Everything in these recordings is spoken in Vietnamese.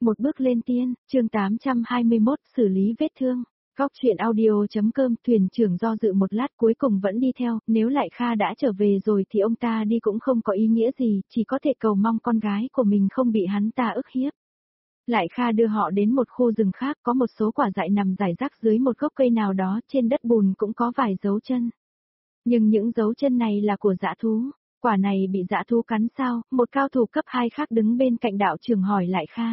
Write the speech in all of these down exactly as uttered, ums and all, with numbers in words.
Một bước lên tiên, chương tám trăm hai mươi mốt, xử lý vết thương. Góc chuyện audio.com, thuyền trưởng do dự một lát cuối cùng vẫn đi theo, nếu Lại Kha đã trở về rồi thì ông ta đi cũng không có ý nghĩa gì, chỉ có thể cầu mong con gái của mình không bị hắn ta ức hiếp. Lại Kha đưa họ đến một khu rừng khác, có một số quả dại nằm rải rác dưới một gốc cây nào đó, trên đất bùn cũng có vài dấu chân. Nhưng những dấu chân này là của dã thú. Quả này bị dã thú cắn sao? Một cao thủ cấp hai khác đứng bên cạnh đạo trưởng hỏi Lại Kha.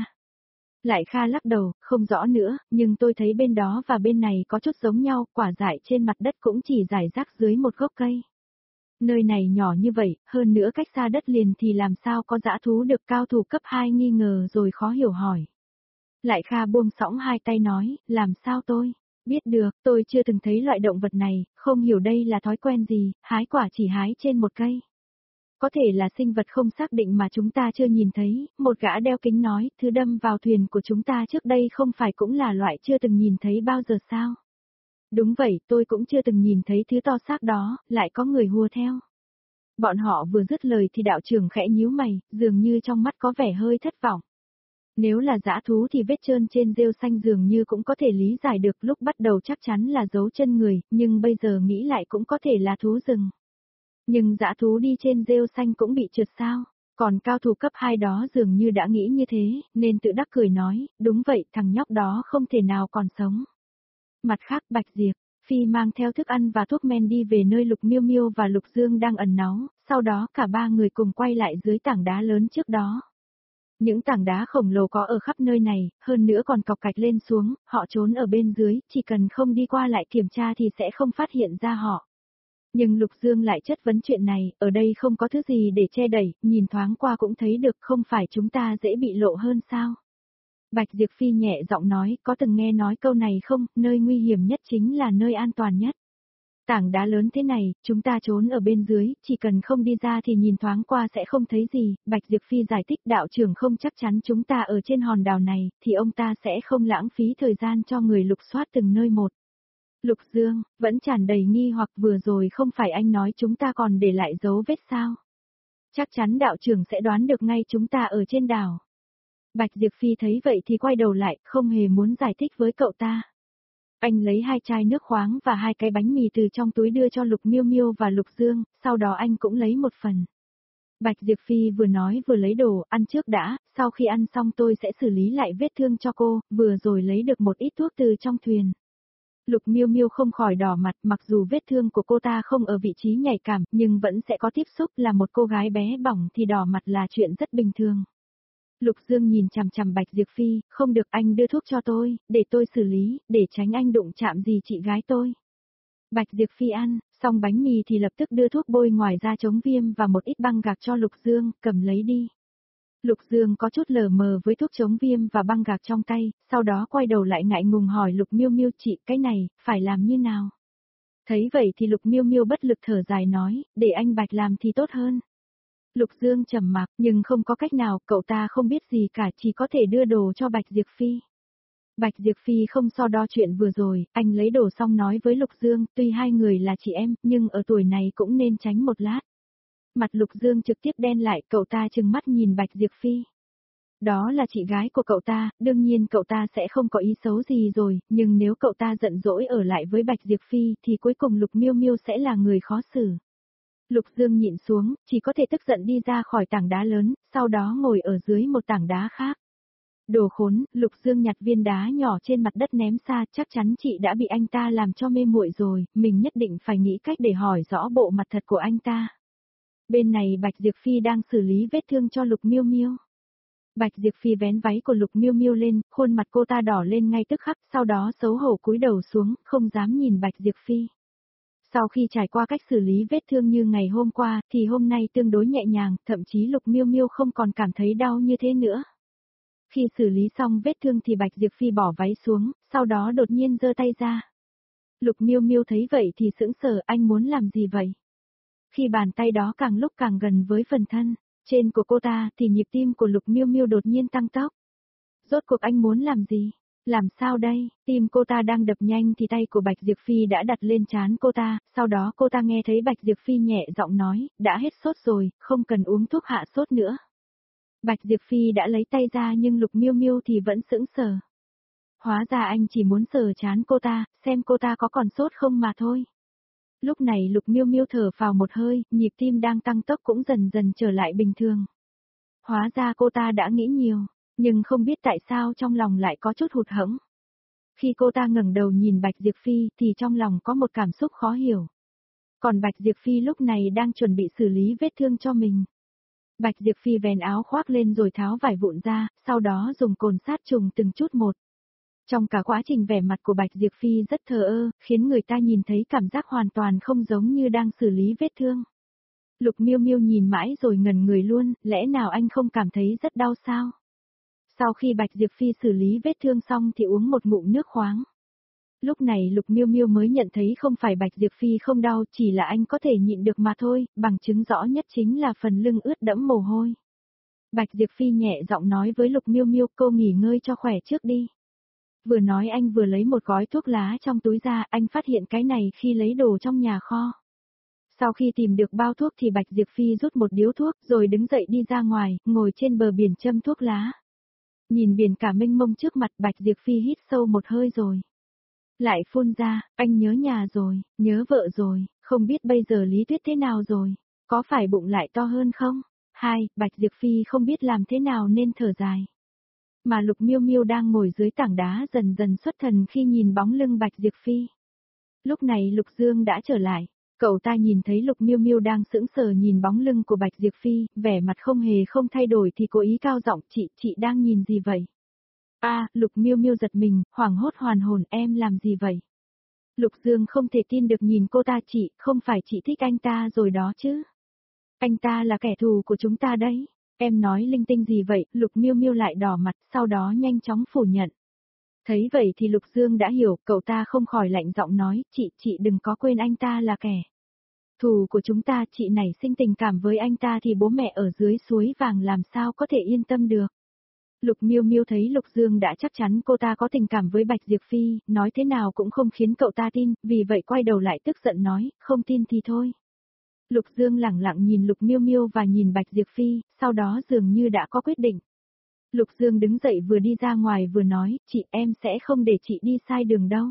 Lại Kha lắc đầu, không rõ nữa, nhưng tôi thấy bên đó và bên này có chút giống nhau, quả dại trên mặt đất cũng chỉ rải rác dưới một gốc cây. Nơi này nhỏ như vậy, hơn nữa cách xa đất liền thì làm sao có dã thú được, cao thủ cấp hai nghi ngờ rồi khó hiểu hỏi. Lại Kha buông xõng hai tay nói, làm sao tôi biết được, tôi chưa từng thấy loại động vật này, không hiểu đây là thói quen gì, hái quả chỉ hái trên một cây. Có thể là sinh vật không xác định mà chúng ta chưa nhìn thấy, một gã đeo kính nói, thứ đâm vào thuyền của chúng ta trước đây không phải cũng là loại chưa từng nhìn thấy bao giờ sao? Đúng vậy, tôi cũng chưa từng nhìn thấy thứ to xác đó, lại có người hùa theo. Bọn họ vừa dứt lời thì đạo trưởng khẽ nhíu mày, dường như trong mắt có vẻ hơi thất vọng. Nếu là dã thú thì vết trơn trên rêu xanh dường như cũng có thể lý giải được, lúc bắt đầu chắc chắn là dấu chân người, nhưng bây giờ nghĩ lại cũng có thể là thú rừng. Nhưng dã thú đi trên rêu xanh cũng bị trượt sao? Còn cao thủ cấp hai đó dường như đã nghĩ như thế, nên tự đắc cười nói, đúng vậy, thằng nhóc đó không thể nào còn sống. Mặt khác, Bạch Diệp Phi mang theo thức ăn và thuốc men đi về nơi Lục Miêu Miêu và Lục Dương đang ẩn náu, sau đó cả ba người cùng quay lại dưới tảng đá lớn trước đó. Những tảng đá khổng lồ có ở khắp nơi này, hơn nữa còn cọc cạch lên xuống, họ trốn ở bên dưới, chỉ cần không đi qua lại kiểm tra thì sẽ không phát hiện ra họ. Nhưng Lục Dương lại chất vấn chuyện này, ở đây không có thứ gì để che đẩy, nhìn thoáng qua cũng thấy được, không phải chúng ta dễ bị lộ hơn sao? Bạch Diệp Phi nhẹ giọng nói, có từng nghe nói câu này không, nơi nguy hiểm nhất chính là nơi an toàn nhất. Tảng đá lớn thế này, chúng ta trốn ở bên dưới, chỉ cần không đi ra thì nhìn thoáng qua sẽ không thấy gì. Bạch Diệp Phi giải thích, đạo trưởng không chắc chắn chúng ta ở trên hòn đảo này, thì ông ta sẽ không lãng phí thời gian cho người lục soát từng nơi một. Lục Dương, vẫn tràn đầy nghi hoặc, vừa rồi không phải anh nói chúng ta còn để lại dấu vết sao? Chắc chắn đạo trưởng sẽ đoán được ngay chúng ta ở trên đảo. Bạch Diệp Phi thấy vậy thì quay đầu lại, không hề muốn giải thích với cậu ta. Anh lấy hai chai nước khoáng và hai cái bánh mì từ trong túi đưa cho Lục Miêu Miêu và Lục Dương, sau đó anh cũng lấy một phần. Bạch Diệp Phi vừa nói vừa lấy đồ, ăn trước đã, sau khi ăn xong tôi sẽ xử lý lại vết thương cho cô, vừa rồi lấy được một ít thuốc từ trong thuyền. Lục Miêu Miêu không khỏi đỏ mặt, mặc dù vết thương của cô ta không ở vị trí nhạy cảm, nhưng vẫn sẽ có tiếp xúc, là một cô gái bé bỏng thì đỏ mặt là chuyện rất bình thường. Lục Dương nhìn chằm chằm Bạch Diệp Phi, không được, anh đưa thuốc cho tôi, để tôi xử lý, để tránh anh đụng chạm gì chị gái tôi. Bạch Diệp Phi ăn, xong bánh mì thì lập tức đưa thuốc bôi ngoài da chống viêm và một ít băng gạc cho Lục Dương, cầm lấy đi. Lục Dương có chút lờ mờ với thuốc chống viêm và băng gạc trong tay, sau đó quay đầu lại ngại ngùng hỏi Lục Miêu Miêu, chị, cái này, phải làm như nào? Thấy vậy thì Lục Miêu Miêu bất lực thở dài nói, để anh Bạch làm thì tốt hơn. Lục Dương trầm mặc, nhưng không có cách nào, cậu ta không biết gì cả, chỉ có thể đưa đồ cho Bạch Diệp Phi. Bạch Diệp Phi không so đo chuyện vừa rồi, anh lấy đồ xong nói với Lục Dương, tuy hai người là chị em, nhưng ở tuổi này cũng nên tránh một lát. Mặt Lục Dương trực tiếp đen lại, cậu ta trừng mắt nhìn Bạch Diệp Phi. Đó là chị gái của cậu ta, đương nhiên cậu ta sẽ không có ý xấu gì rồi, nhưng nếu cậu ta giận dỗi ở lại với Bạch Diệp Phi thì cuối cùng Lục Miêu Miêu sẽ là người khó xử. Lục Dương nhịn xuống, chỉ có thể tức giận đi ra khỏi tảng đá lớn, sau đó ngồi ở dưới một tảng đá khác. Đồ khốn, Lục Dương nhặt viên đá nhỏ trên mặt đất ném xa, chắc chắn chị đã bị anh ta làm cho mê muội rồi, mình nhất định phải nghĩ cách để hỏi rõ bộ mặt thật của anh ta. Bên này Bạch Diệp Phi đang xử lý vết thương cho Lục Miêu Miêu. Bạch Diệp Phi vén váy của Lục Miêu Miêu lên, khuôn mặt cô ta đỏ lên ngay tức khắc, sau đó xấu hổ cúi đầu xuống, không dám nhìn Bạch Diệp Phi. Sau khi trải qua cách xử lý vết thương như ngày hôm qua, thì hôm nay tương đối nhẹ nhàng, thậm chí Lục Miêu Miêu không còn cảm thấy đau như thế nữa. Khi xử lý xong vết thương thì Bạch Diệp Phi bỏ váy xuống, sau đó đột nhiên giơ tay ra. Lục Miêu Miêu thấy vậy thì sững sờ, anh muốn làm gì vậy? Khi bàn tay đó càng lúc càng gần với phần thân trên của cô ta thì nhịp tim của Lục Miêu Miêu đột nhiên tăng tốc. Rốt cuộc anh muốn làm gì? Làm sao đây? Tim cô ta đang đập nhanh thì tay của Bạch Diệp Phi đã đặt lên trán cô ta, sau đó cô ta nghe thấy Bạch Diệp Phi nhẹ giọng nói, đã hết sốt rồi, không cần uống thuốc hạ sốt nữa. Bạch Diệp Phi đã lấy tay ra nhưng Lục Miêu Miêu thì vẫn sững sờ. Hóa ra anh chỉ muốn sờ trán cô ta, xem cô ta có còn sốt không mà thôi. Lúc này Lục Miêu Miêu thở phào một hơi, nhịp tim đang tăng tốc cũng dần dần trở lại bình thường. Hóa ra cô ta đã nghĩ nhiều, nhưng không biết tại sao trong lòng lại có chút hụt hẫng. Khi cô ta ngẩng đầu nhìn Bạch Diệp Phi thì trong lòng có một cảm xúc khó hiểu. Còn Bạch Diệp Phi lúc này đang chuẩn bị xử lý vết thương cho mình. Bạch Diệp Phi vén áo khoác lên rồi tháo vải vụn ra, sau đó dùng cồn sát trùng từng chút một. Trong cả quá trình vẻ mặt của Bạch Diệp Phi rất thờ ơ, khiến người ta nhìn thấy cảm giác hoàn toàn không giống như đang xử lý vết thương. Lục Miêu Miêu nhìn mãi rồi ngẩn người luôn, lẽ nào anh không cảm thấy rất đau sao? Sau khi Bạch Diệp Phi xử lý vết thương xong thì uống một ngụm nước khoáng. Lúc này Lục Miêu Miêu mới nhận thấy không phải Bạch Diệp Phi không đau, chỉ là anh có thể nhịn được mà thôi, bằng chứng rõ nhất chính là phần lưng ướt đẫm mồ hôi. Bạch Diệp Phi nhẹ giọng nói với Lục Miêu Miêu, cô nghỉ ngơi cho khỏe trước đi. Vừa nói anh vừa lấy một gói thuốc lá trong túi ra, anh phát hiện cái này khi lấy đồ trong nhà kho. Sau khi tìm được bao thuốc thì Bạch Diệp Phi rút một điếu thuốc rồi đứng dậy đi ra ngoài, ngồi trên bờ biển châm thuốc lá. Nhìn biển cả mênh mông trước mặt, Bạch Diệp Phi hít sâu một hơi rồi. Lại phun ra, anh nhớ nhà rồi, nhớ vợ rồi, không biết bây giờ Lý Tuyết thế nào rồi, có phải bụng lại to hơn không? Hai, Bạch Diệp Phi không biết làm thế nào nên thở dài. Mà Lục Miêu Miêu đang ngồi dưới tảng đá dần dần xuất thần khi nhìn bóng lưng Bạch Diệp Phi. Lúc này Lục Dương đã trở lại, cậu ta nhìn thấy Lục Miêu Miêu đang sững sờ nhìn bóng lưng của Bạch Diệp Phi, vẻ mặt không hề không thay đổi thì cố ý cao giọng, chị, chị đang nhìn gì vậy? A, à, Lục Miêu Miêu giật mình, hoảng hốt hoàn hồn, em làm gì vậy? Lục Dương không thể tin được nhìn cô ta, chị, không phải chị thích anh ta rồi đó chứ? Anh ta là kẻ thù của chúng ta đấy. Em nói linh tinh gì vậy? Lục Miêu Miêu lại đỏ mặt, sau đó nhanh chóng phủ nhận. Thấy vậy thì Lục Dương đã hiểu, cậu ta không khỏi lạnh giọng nói, chị, chị đừng có quên anh ta là kẻ thù của chúng ta, chị nảy sinh tình cảm với anh ta thì bố mẹ ở dưới suối vàng làm sao có thể yên tâm được. Lục Miêu Miêu thấy Lục Dương đã chắc chắn cô ta có tình cảm với Bạch Diệp Phi, nói thế nào cũng không khiến cậu ta tin, vì vậy quay đầu lại tức giận nói, không tin thì thôi. Lục Dương lẳng lặng nhìn Lục Miêu Miêu và nhìn Bạch Diệp Phi, sau đó dường như đã có quyết định. Lục Dương đứng dậy vừa đi ra ngoài vừa nói, chị, em sẽ không để chị đi sai đường đâu.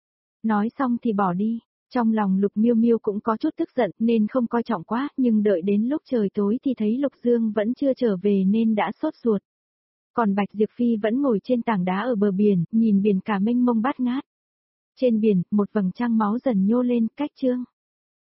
Nói xong thì bỏ đi. Trong lòng Lục Miêu Miêu cũng có chút tức giận nên không coi trọng quá, nhưng đợi đến lúc trời tối thì thấy Lục Dương vẫn chưa trở về nên đã sốt ruột. Còn Bạch Diệp Phi vẫn ngồi trên tảng đá ở bờ biển, nhìn biển cả mênh mông bát ngát. Trên biển, một vầng trăng máu dần nhô lên, cách chương.